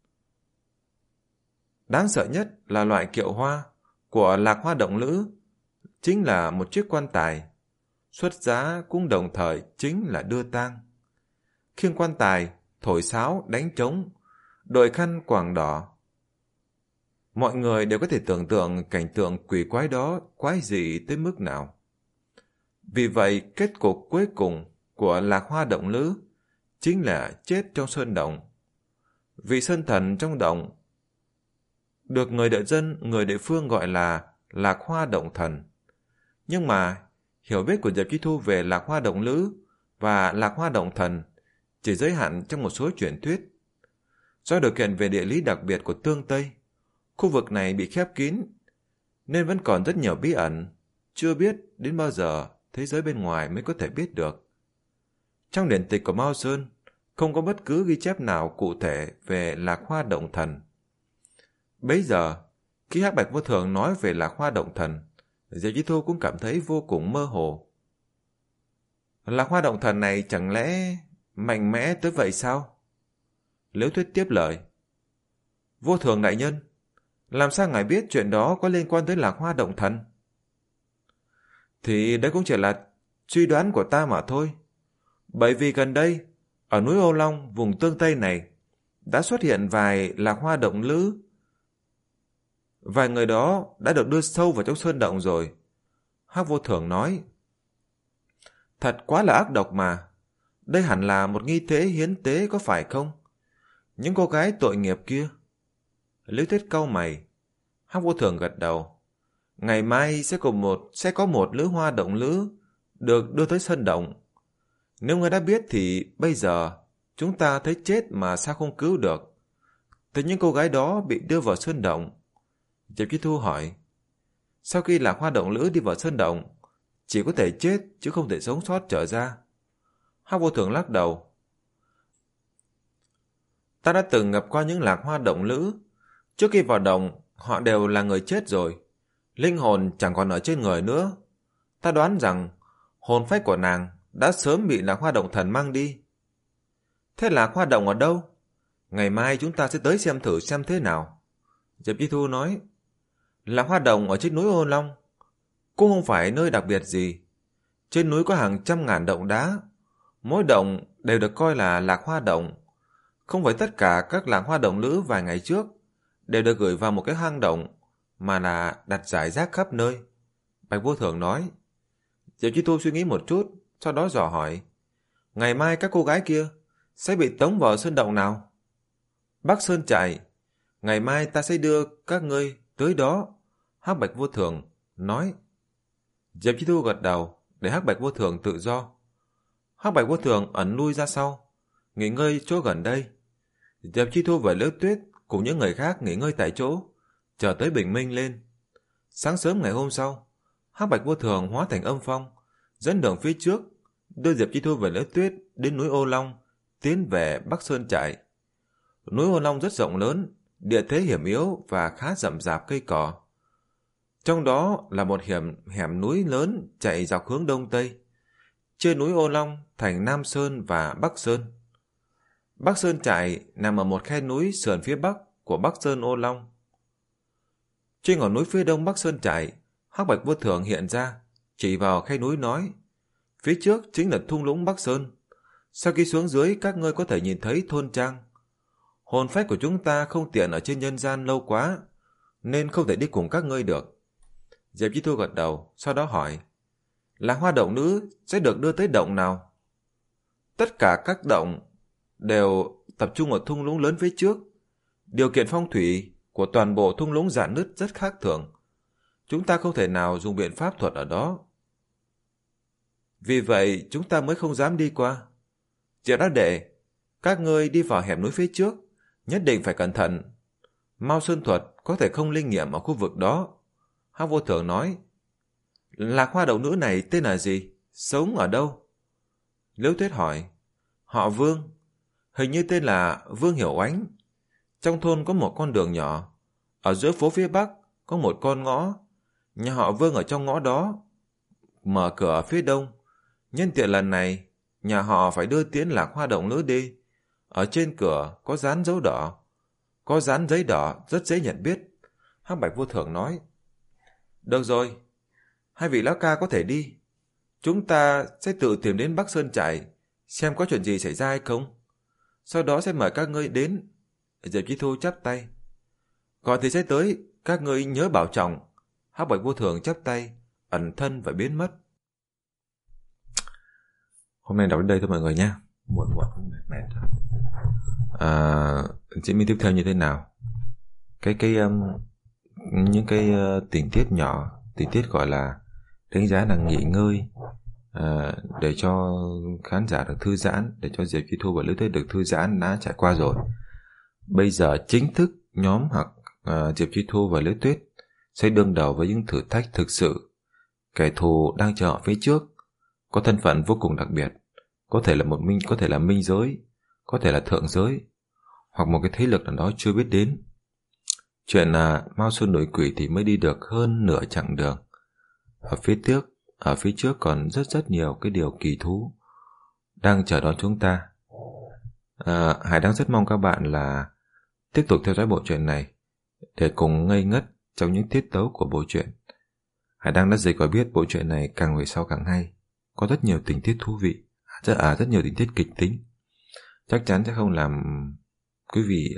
Đáng sợ nhất là loại kiệu hoa của Lạc Hoa Động Lữ chính là một chiếc quan tài. Xuất giá cũng đồng thời chính là đưa tang. Khiêng quan tài, thổi sáo, đánh trống, đội khăn quàng đỏ. Mọi người đều có thể tưởng tượng cảnh tượng quỷ quái đó quái dị tới mức nào. Vì vậy, kết cục cuối cùng của Lạc Hoa Động Lữ chính là chết trong sơn động. Vị sơn thần trong động được người địa dân, người địa phương gọi là Lạc Hoa Động Thần. Nhưng mà hiểu biết của Diệp Chi Thu về Lạc Hoa Động Lữ và Lạc Hoa Động Thần chỉ giới hạn trong một số truyền thuyết. Do điều kiện về địa lý đặc biệt của Tương Tây, khu vực này bị khép kín, nên vẫn còn rất nhiều bí ẩn, chưa biết đến bao giờ thế giới bên ngoài mới có thể biết được. Trong điển tịch của Mao Sơn, không có bất cứ ghi chép nào cụ thể về Lạc Hoa Động Thần. Bấy giờ, khi Hắc Bạch Vô Thường nói về Lạc Hoa Động Thần, Diệp Chi Thu cũng cảm thấy vô cùng mơ hồ. Lạc Hoa Động Thần này chẳng lẽ mạnh mẽ tới vậy sao? Liễu Tuyết tiếp lời. Vô Thường đại nhân, làm sao ngài biết chuyện đó có liên quan tới Lạc Hoa Động Thần? Thì đấy cũng chỉ là suy đoán của ta mà thôi. Bởi vì gần đây, ở núi Ô Long, vùng Tương Tây này, đã xuất hiện vài Lạc Hoa Động Lữ. Vài người đó đã được đưa sâu vào trong sơn động rồi. Hắc Vô Thường nói. Thật quá là ác độc mà. Đây hẳn là một nghi thế hiến tế có phải không? Những cô gái tội nghiệp kia. Liễu Tuyết cau mày. Hắc Vô Thường gật đầu. Ngày mai sẽ có một sẽ có một lữ hoa động lữ được đưa tới sơn động. Nếu ngươi đã biết thì bây giờ chúng ta thấy chết mà sao không cứu được? Từ những cô gái đó bị đưa vào sơn động. Diệp Chi Thu hỏi. Sau khi Lạc Hoa Động Lữ đi vào sơn động, chỉ có thể chết chứ không thể sống sót trở ra. Hắc Vô Thường lắc đầu. Ta đã từng gặp qua những Lạc Hoa Động Lữ. Trước khi vào động, họ đều là người chết rồi. Linh hồn chẳng còn ở trên người nữa. Ta đoán rằng hồn phách của nàng đã sớm bị Lạc Hoa Động Thần mang đi. Thế Lạc Hoa Động ở đâu? Ngày mai chúng ta sẽ tới xem thử xem thế nào. Diệp Chi Thu nói. Lạc Hoa Động ở trên núi Ô Long cũng không phải nơi đặc biệt gì. Trên núi có hàng trăm ngàn động đá. Mỗi động đều được coi là Lạc Hoa Động. Không phải tất cả các Lạc Hoa Động Lữ vài ngày trước đều được gửi vào một cái hang động, mà là đặt rải rác khắp nơi. Bạch Vô Thường nói. Diệp Chi Thu suy nghĩ một chút, sau đó dò hỏi. Ngày mai các cô gái kia sẽ bị tống vào sơn động nào? Bắc Sơn Trại. Ngày mai ta sẽ đưa các ngươi tới đó. Hắc Bạch Vô Thường nói. Diệp Chi Thu gật đầu để Hắc Bạch Vô Thường tự do. Hắc Bạch Vô Thường ẩn lui ra sau, nghỉ ngơi chỗ gần đây. Diệp Chi Thu và Liễu Tuyết cùng những người khác nghỉ ngơi tại chỗ, chờ tới bình minh lên. Sáng sớm ngày hôm sau, Hắc Bạch Vô Thường hóa thành âm phong, dẫn đường phía trước, đưa Diệp Chi Thu và Liễu Tuyết đến núi Ô Long, tiến về Bắc Sơn Trại. Núi Ô Long rất rộng lớn, địa thế hiểm yếu và khá rậm rạp cây cỏ. Trong đó là một hiểm hẻm núi lớn chạy dọc hướng đông tây. Trên núi Ô Long thành Nam Sơn và Bắc Sơn. Bắc Sơn Trại nằm ở một khe núi sườn phía bắc của Bắc Sơn Ô Long. Trên ngọn núi phía đông Bắc Sơn Trại, Hắc Bạch Vô Thường hiện ra, chỉ vào khe núi nói, phía trước chính là thung lũng Bắc Sơn. Sau khi xuống dưới các ngươi có thể nhìn thấy thôn trang. Hồn phách của chúng ta không tiện ở trên nhân gian lâu quá, nên không thể đi cùng các ngươi được. Diệp Chi Thu gật đầu, sau đó hỏi, Lạc Hoa Động Nữ sẽ được đưa tới động nào? Tất cả các động đều tập trung ở thung lũng lớn phía trước. Điều kiện phong thủy của toàn bộ thung lũng rạn nứt rất khác thường. Chúng ta không thể nào dùng biện pháp thuật ở đó. Vì vậy chúng ta mới không dám đi qua. Chỉ đã để các ngươi đi vào hẻm núi phía trước, nhất định phải cẩn thận. Mao Sơn thuật có thể không linh nghiệm ở khu vực đó. Hắc Vô Thường nói. Lạc Hoa Động Nữ này tên là gì? Sống ở đâu? Liễu Tuyết hỏi. Họ Vương. Hình như tên là Vương Hiểu Ánh. Trong thôn có một con đường nhỏ. Ở giữa phố phía bắc có một con ngõ. Nhà họ Vương ở trong ngõ đó. Mở cửa ở phía đông. Nhân tiện lần này, nhà họ phải đưa tiến Lạc Hoa Động Nữ đi. Ở trên cửa có dán dấu đỏ. Có dán giấy đỏ rất dễ nhận biết. Hắc Bạch Vô Thường nói. Được rồi, hai vị lão ca có thể đi. Chúng ta sẽ tự tìm đến Bắc Sơn Trại, xem có chuyện gì xảy ra hay không. Sau đó sẽ mời các ngươi đến. Diệp Chi Thu chắp tay. Còn thì sẽ tới, các ngươi nhớ bảo trọng. Hắc Bạch Vô Thường chắp tay, ẩn thân và biến mất. Hôm nay đọc đến đây thôi mọi người nha. Muộn muộn. mệt rồi. À, diễn biến tiếp theo như thế nào? Cái cái um, những cái uh, tình tiết nhỏ, tình tiết gọi là đánh giá là nghỉ ngơi, à, để cho khán giả được thư giãn, để cho Diệp Chi Thu và Liễu Tuyết được thư giãn đã trải qua rồi. Bây giờ chính thức nhóm hoặc uh, Diệp Chi Thu và Liễu Tuyết sẽ đương đầu với những thử thách thực sự. Kẻ thù đang chờ ở phía trước, có thân phận vô cùng đặc biệt, có thể là một minh, có thể là minh giới, có thể là thượng giới, hoặc một cái thế lực nào đó chưa biết đến. Chuyện là Mao Sơn Nổi Quỷ thì mới đi được hơn nửa chặng đường. Ở phía trước, ở phía trước còn rất rất nhiều cái điều kỳ thú đang chờ đón chúng ta. À, Hải đang rất mong các bạn là tiếp tục theo dõi bộ truyện này để cùng ngây ngất trong những tiết tấu của bộ truyện. Hải đang đã dịch và biết bộ truyện này càng về sau càng hay, có rất nhiều tình tiết thú vị, rất à rất nhiều tình tiết kịch tính, chắc chắn sẽ không làm quý vị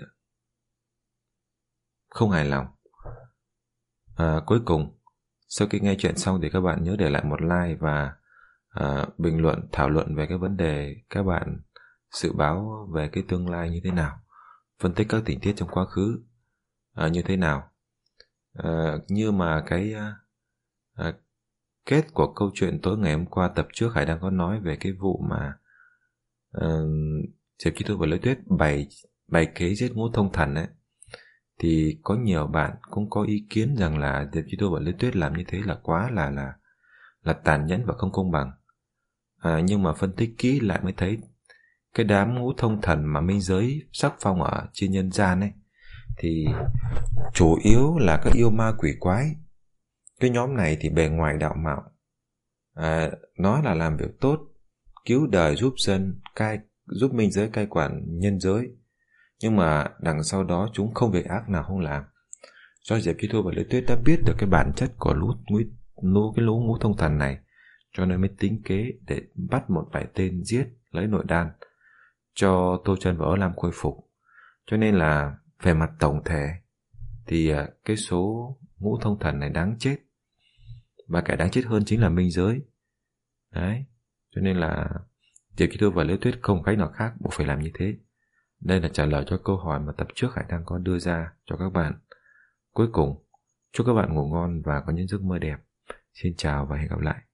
không hài lòng. À, cuối cùng, sau khi nghe chuyện xong thì các bạn nhớ để lại một like và à, bình luận thảo luận về cái vấn đề các bạn dự báo về cái tương lai như thế nào, phân tích các tình tiết trong quá khứ à, như thế nào. À, như mà cái à, kết của câu chuyện tối ngày hôm qua tập trước Hải đang có nói về cái vụ mà uh, Diệp Chi Thu và Liễu Tuyết bày bày kế giết Ngũ Thông Thần ấy, thì có nhiều bạn cũng có ý kiến rằng là Diệp Chi Thu và Liễu Tuyết làm như thế là quá là là là tàn nhẫn và không công bằng. À, nhưng mà phân tích kỹ lại mới thấy cái đám Ngũ Thông Thần mà minh giới sắc phong ở trên nhân gian ấy thì chủ yếu là các yêu ma quỷ quái. Cái nhóm này thì bề ngoài đạo mạo, à, nói là làm việc tốt, cứu đời giúp dân, cai giúp minh giới cai quản nhân giới, nhưng mà đằng sau đó chúng không việc ác nào không làm. Do Diệp Chi Thu và Liễu Tuyết đã biết được cái bản chất của lũ lũ cái lũ Ngũ Thông Thần này, cho nên mới tính kế để bắt một vài tên giết, lấy nội đan cho Tô Chân và Âu Lam khôi phục. Cho nên là về mặt tổng thể thì cái số Ngũ Thông Thần này đáng chết, và kẻ đáng chết hơn chính là minh giới. Đấy, cho nên là Diệp Chi Thu và Liễu Tuyết không cách nào khác buộc phải làm như thế. Đây là trả lời cho câu hỏi mà tập trước Hải đang có đưa ra cho các bạn. Cuối cùng, chúc các bạn ngủ ngon và có những giấc mơ đẹp. Xin chào và hẹn gặp lại.